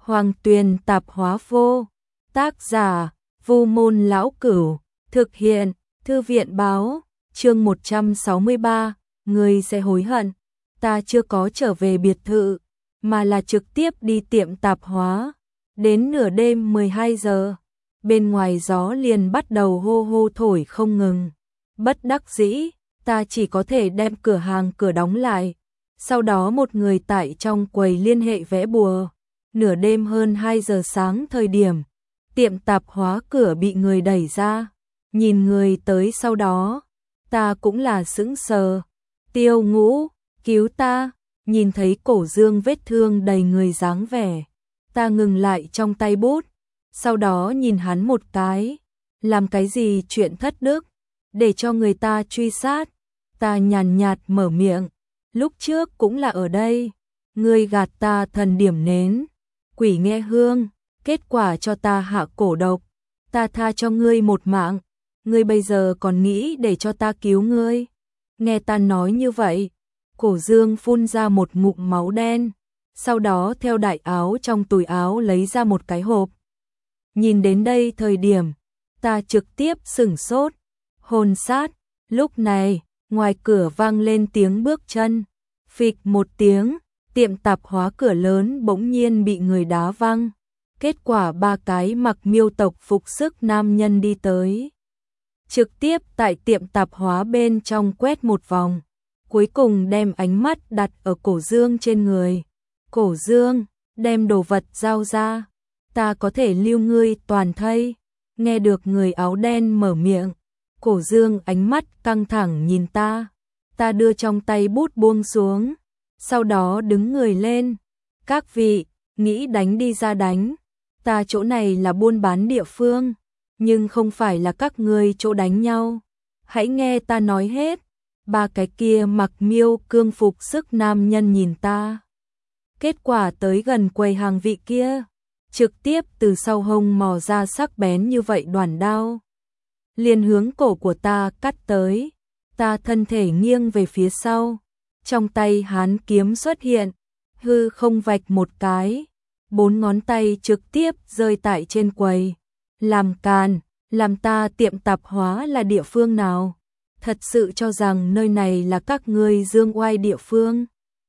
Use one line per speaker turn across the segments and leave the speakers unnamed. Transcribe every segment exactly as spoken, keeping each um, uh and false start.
Hoàng Tuyền Tạp Hóa Vô. Tác giả Vu Môn Lão Cửu. Thực hiện Thư viện Báo. Chương một trăm sáu mươi ba. Ngươi sẽ hối hận. Ta chưa có trở về biệt thự, mà là trực tiếp đi tiệm tạp hóa. Đến nửa đêm mười hai giờ, bên ngoài gió liền bắt đầu hô hô thổi không ngừng. Bất đắc dĩ, ta chỉ có thể đem cửa hàng cửa đóng lại. Sau đó một người tại trong quầy liên hệ vẽ bùa. Nửa đêm hơn hai giờ sáng thời điểm, tiệm tạp hóa cửa bị người đẩy ra. Nhìn người tới sau đó, ta cũng là sững sờ. Tiêu Ngũ, cứu ta. Nhìn thấy Cổ Dương vết thương đầy người dáng vẻ, ta ngừng lại trong tay bút, sau đó nhìn hắn một cái. Làm cái gì chuyện thất đức, để cho người ta truy sát? Ta nhàn nhạt mở miệng, lúc trước cũng là ở đây, ngươi gạt ta thần điểm nến, quỷ nghe hương, kết quả cho ta hạ cổ độc, ta tha cho ngươi một mạng, ngươi bây giờ còn nghĩ để cho ta cứu ngươi? Nghe ta nói như vậy, Cổ Dương phun ra một ngụm máu đen, sau đó theo đại áo trong túi áo lấy ra một cái hộp. Nhìn đến đây thời điểm, ta trực tiếp sửng sốt, hồn sát. Lúc này, ngoài cửa vang lên tiếng bước chân, phịch một tiếng, tiệm tạp hóa cửa lớn bỗng nhiên bị người đá văng. Kết quả ba cái mặc miêu tộc phục sức nam nhân đi tới, trực tiếp tại tiệm tạp hóa bên trong quét một vòng, cuối cùng đem ánh mắt đặt ở Cổ Dương trên người. Cổ Dương, đem đồ vật giao ra, ta có thể lưu ngươi toàn thây. Nghe được người áo đen mở miệng, Cổ Dương ánh mắt căng thẳng nhìn ta. Ta đưa trong tay bút buông xuống, sau đó đứng người lên. Các vị, nghĩ đánh đi ra đánh. Ta chỗ này là buôn bán địa phương, nhưng không phải là các ngươi chỗ đánh nhau. Hãy nghe ta nói hết. Ba cái kia mặc miêu cương phục sức nam nhân nhìn ta. Kết quả tới gần quầy hàng vị kia, trực tiếp từ sau hông mò ra sắc bén như vậy đoản đao, liền hướng cổ của ta cắt tới. Ta thân thể nghiêng về phía sau, trong tay hán kiếm xuất hiện, hư không vạch một cái, bốn ngón tay trực tiếp rơi tại trên quầy. Làm càn, làm ta tiệm tạp hóa là địa phương nào? Thật sự cho rằng nơi này là các ngươi dương oai địa phương?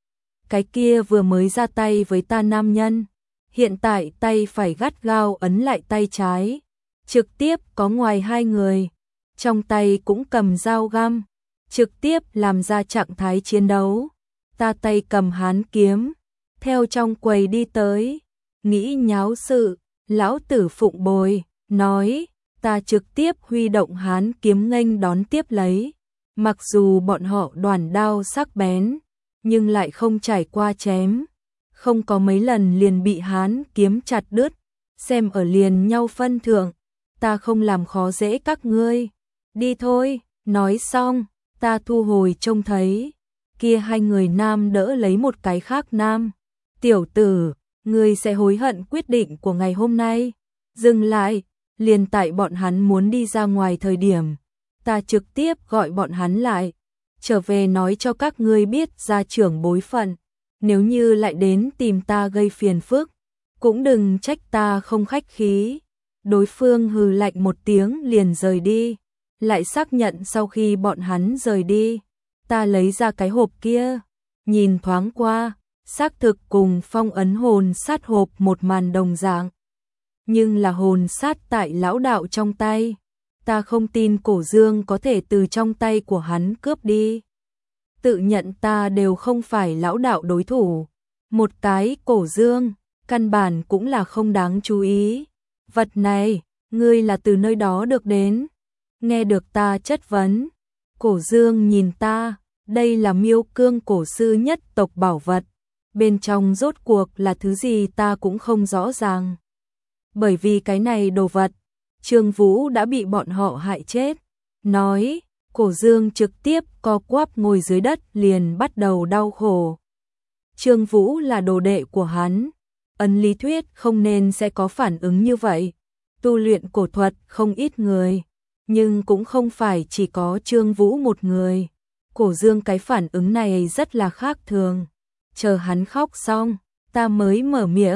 Cái kia vừa mới ra tay với ta nam nhân, hiện tại tay phải gắt gao ấn lại tay trái, trực tiếp có ngoài hai người, trong tay cũng cầm dao găm, trực tiếp làm ra trạng thái chiến đấu. Ta tay cầm hán kiếm, theo trong quầy đi tới, nghĩ nháo sự, lão tử phụng bồi, nói. Ta trực tiếp huy động hán kiếm nghênh đón tiếp lấy. Mặc dù bọn họ đoản đao sắc bén, nhưng lại không trải qua chém, không có mấy lần liền bị hán kiếm chặt đứt. Xem ở liền nhau phân thượng, ta không làm khó dễ các ngươi. Đi thôi. Nói xong, ta thu hồi trông thấy kia hai người nam đỡ lấy một cái khác nam. Tiểu tử, ngươi sẽ hối hận quyết định của ngày hôm nay. Dừng lại. Liền tại bọn hắn muốn đi ra ngoài thời điểm, ta trực tiếp gọi bọn hắn lại, trở về nói cho các ngươi biết gia trưởng bối phận, nếu như lại đến tìm ta gây phiền phức, cũng đừng trách ta không khách khí. Đối phương hừ lạnh một tiếng liền rời đi. Lại xác nhận sau khi bọn hắn rời đi, ta lấy ra cái hộp kia, nhìn thoáng qua, xác thực cùng phong ấn hồn sát hộp một màn đồng dạng. Nhưng là hồn sát tại lão đạo trong tay, ta không tin Cổ Dương có thể từ trong tay của hắn cướp đi. Tự nhận ta đều không phải lão đạo đối thủ. Một cái Cổ Dương, căn bản cũng là không đáng chú ý. Vật này, ngươi là từ nơi đó được đến? Nghe được ta chất vấn, Cổ Dương nhìn ta, đây là miêu cương cổ sư nhất tộc bảo vật. Bên trong rốt cuộc là thứ gì ta cũng không rõ ràng. Bởi vì cái này đồ vật, Trương Vũ đã bị bọn họ hại chết. Nói, Cổ Dương trực tiếp co quắp ngồi dưới đất liền bắt đầu đau khổ. Trương Vũ là đồ đệ của hắn, ấn lý thuyết không nên sẽ có phản ứng như vậy. Tu luyện cổ thuật không ít người, nhưng cũng không phải chỉ có Trương Vũ một người. Cổ Dương cái phản ứng này rất là khác thường. Chờ hắn khóc xong, ta mới mở miệng.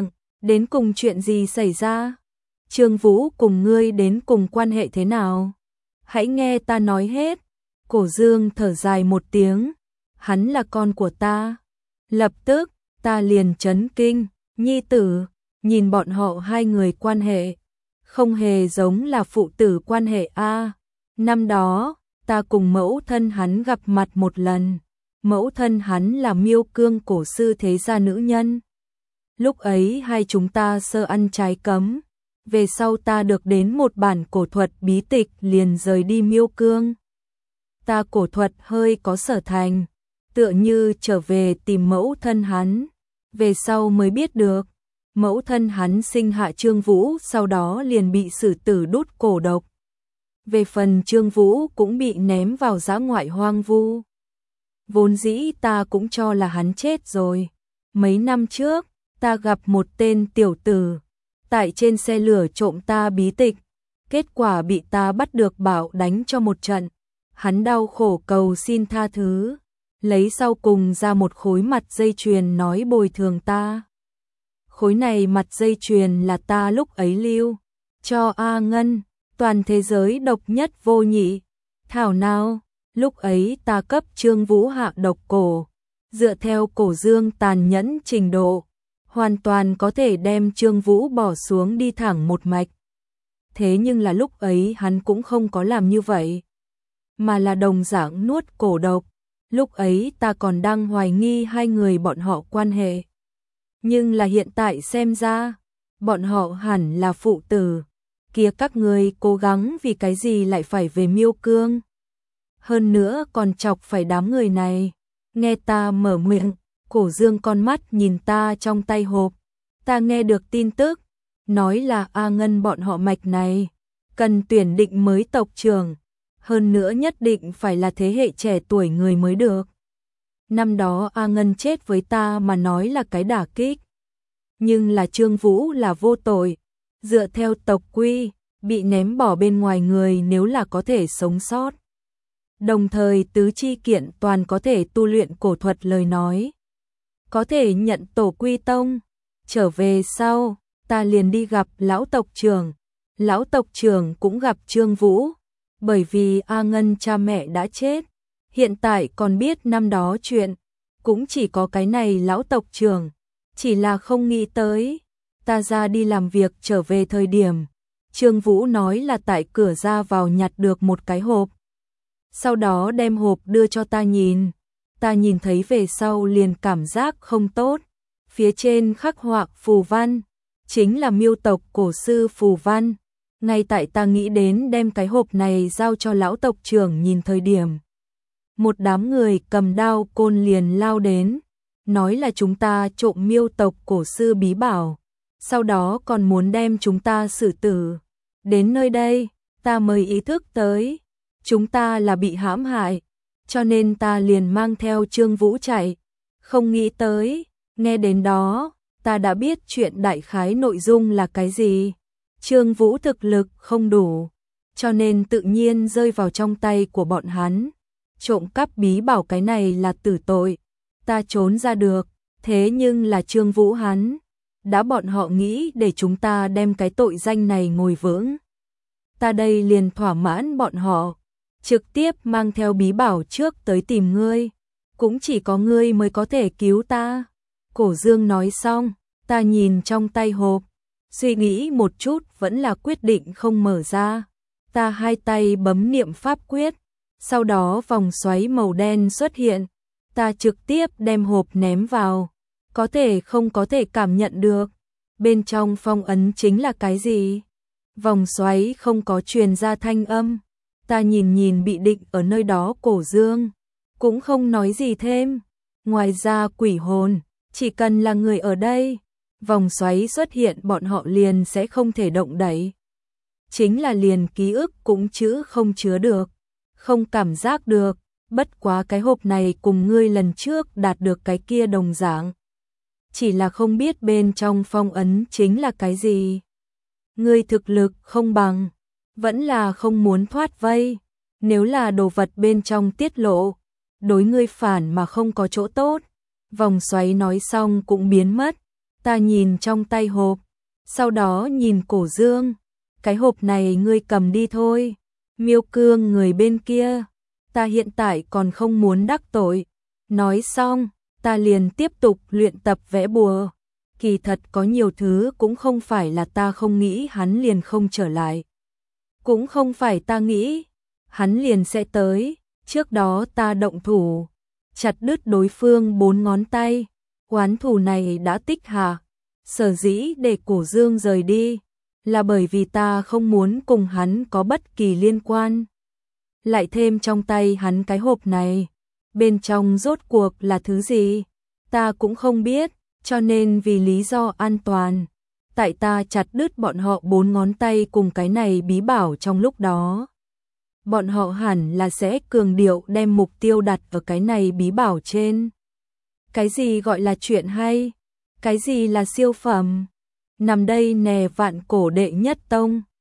Đến cùng chuyện gì xảy ra? Trương Vũ cùng ngươi đến cùng quan hệ thế nào? Hãy nghe ta nói hết. Cổ Dương thở dài một tiếng. Hắn là con của ta. Lập tức, ta liền chấn kinh. Nhi tử, nhìn bọn họ hai người quan hệ. Không hề giống là phụ tử quan hệ a. Năm đó, ta cùng mẫu thân hắn gặp mặt một lần. Mẫu thân hắn là Miêu Cương cổ sư thế gia nữ nhân. Lúc ấy hai chúng ta sơ ăn trái cấm. Về sau ta được đến một bản cổ thuật bí tịch liền rời đi Miêu Cương. Ta cổ thuật hơi có sở thành, tựa như trở về tìm mẫu thân hắn. Về sau mới biết được, mẫu thân hắn sinh hạ Trương Vũ, sau đó liền bị xử tử đốt cổ độc. Về phần Trương Vũ cũng bị ném vào dã ngoại hoang vu. Vốn dĩ ta cũng cho là hắn chết rồi. Mấy năm trước, ta gặp một tên tiểu tử, tại trên xe lửa trộm ta bí tịch. Kết quả bị ta bắt được bảo đánh cho một trận. Hắn đau khổ cầu xin tha thứ, lấy sau cùng ra một khối mặt dây chuyền nói bồi thường ta. Khối này mặt dây chuyền là ta lúc ấy lưu cho A Ngân, toàn thế giới độc nhất vô nhị. Thảo nào, lúc ấy ta cấp Trương Vũ hạ độc cổ, dựa theo Cổ Dương tàn nhẫn trình độ, hoàn toàn có thể đem Trương Vũ bỏ xuống đi thẳng một mạch. Thế nhưng là lúc ấy hắn cũng không có làm như vậy, mà là đồng dạng nuốt cổ độc. Lúc ấy ta còn đang hoài nghi hai người bọn họ quan hệ. Nhưng là hiện tại xem ra, bọn họ hẳn là phụ tử. Kia các người cố gắng vì cái gì lại phải về Miêu Cương? Hơn nữa còn chọc phải đám người này. Nghe ta mở miệng, Cổ Dương con mắt nhìn ta trong tay hộp. Ta nghe được tin tức, nói là A Ngân bọn họ mạch này cần tuyển định mới tộc trưởng. Hơn nữa nhất định phải là thế hệ trẻ tuổi người mới được. Năm đó A Ngân chết với ta mà nói là cái đả kích. Nhưng là Trương Vũ là vô tội. Dựa theo tộc quy, bị ném bỏ bên ngoài người nếu là có thể sống sót. Đồng thời tứ chi kiện toàn có thể tu luyện cổ thuật lời nói. Có thể nhận tổ quy tông. Trở về sau, ta liền đi gặp lão tộc trưởng. Lão tộc trưởng cũng gặp Trương Vũ. Bởi vì A Ngân cha mẹ đã chết, hiện tại còn biết năm đó chuyện, cũng chỉ có cái này lão tộc trưởng, chỉ là không nghĩ tới, ta ra đi làm việc trở về thời điểm, Trương Vũ nói là tại cửa ra vào nhặt được một cái hộp. Sau đó đem hộp đưa cho ta nhìn, ta nhìn thấy về sau liền cảm giác không tốt, phía trên khắc họa phù văn, chính là Miêu tộc cổ sư phù văn. Ngay tại ta nghĩ đến đem cái hộp này giao cho lão tộc trưởng nhìn thời điểm. Một đám người cầm đao côn liền lao đến, nói là chúng ta trộm Miêu tộc cổ sư bí bảo, sau đó còn muốn đem chúng ta xử tử. Đến nơi đây, ta mới ý thức tới, chúng ta là bị hãm hại, cho nên ta liền mang theo Trương Vũ chạy. Không nghĩ tới, nghe đến đó, ta đã biết chuyện đại khái nội dung là cái gì. Trương Vũ thực lực không đủ, cho nên tự nhiên rơi vào trong tay của bọn hắn. Trộm cắp bí bảo cái này là tử tội, ta trốn ra được, thế nhưng là Trương Vũ hắn, đã bọn họ nghĩ để chúng ta đem cái tội danh này ngồi vững. Ta đây liền thỏa mãn bọn họ, trực tiếp mang theo bí bảo trước tới tìm ngươi, cũng chỉ có ngươi mới có thể cứu ta. Cổ Dương nói xong, ta nhìn trong tay hộp, suy nghĩ một chút vẫn là quyết định không mở ra. Ta hai tay bấm niệm pháp quyết, sau đó vòng xoáy màu đen xuất hiện. Ta trực tiếp đem hộp ném vào, có thể không có thể cảm nhận được. Bên trong phong ấn chính là cái gì? Vòng xoáy không có truyền ra thanh âm. Ta nhìn nhìn bị định ở nơi đó Cổ Dương, cũng không nói gì thêm. Ngoài ra quỷ hồn, chỉ cần là người ở đây, vòng xoáy xuất hiện bọn họ liền sẽ không thể động đậy. Chính là liền ký ức cũng chữ không chứa được, không cảm giác được, bất quá cái hộp này cùng ngươi lần trước đạt được cái kia đồng dạng. Chỉ là không biết bên trong phong ấn chính là cái gì. Ngươi thực lực không bằng, vẫn là không muốn thoát vây, nếu là đồ vật bên trong tiết lộ, đối ngươi phản mà không có chỗ tốt. Vòng xoáy nói xong cũng biến mất. Ta nhìn trong tay hộp, sau đó nhìn Cổ Dương. Cái hộp này ngươi cầm đi thôi. Miêu Cương người bên kia, ta hiện tại còn không muốn đắc tội. Nói xong, ta liền tiếp tục luyện tập vẽ bùa. Kỳ thật có nhiều thứ cũng không phải là ta không nghĩ hắn liền không trở lại. Cũng không phải ta nghĩ, hắn liền sẽ tới. Trước đó ta động thủ, chặt đứt đối phương bốn ngón tay. Oán thù này đã tích hạ. Sở dĩ để Cổ Dương rời đi, là bởi vì ta không muốn cùng hắn có bất kỳ liên quan. Lại thêm trong tay hắn cái hộp này, bên trong rốt cuộc là thứ gì, ta cũng không biết, cho nên vì lý do an toàn, tại ta chặt đứt bọn họ bốn ngón tay cùng cái này bí bảo trong lúc đó. Bọn họ hẳn là sẽ cường điệu đem mục tiêu đặt ở cái này bí bảo trên. Cái gì gọi là chuyện hay? Cái gì là siêu phẩm? Nằm đây nè vạn cổ đệ nhất tông.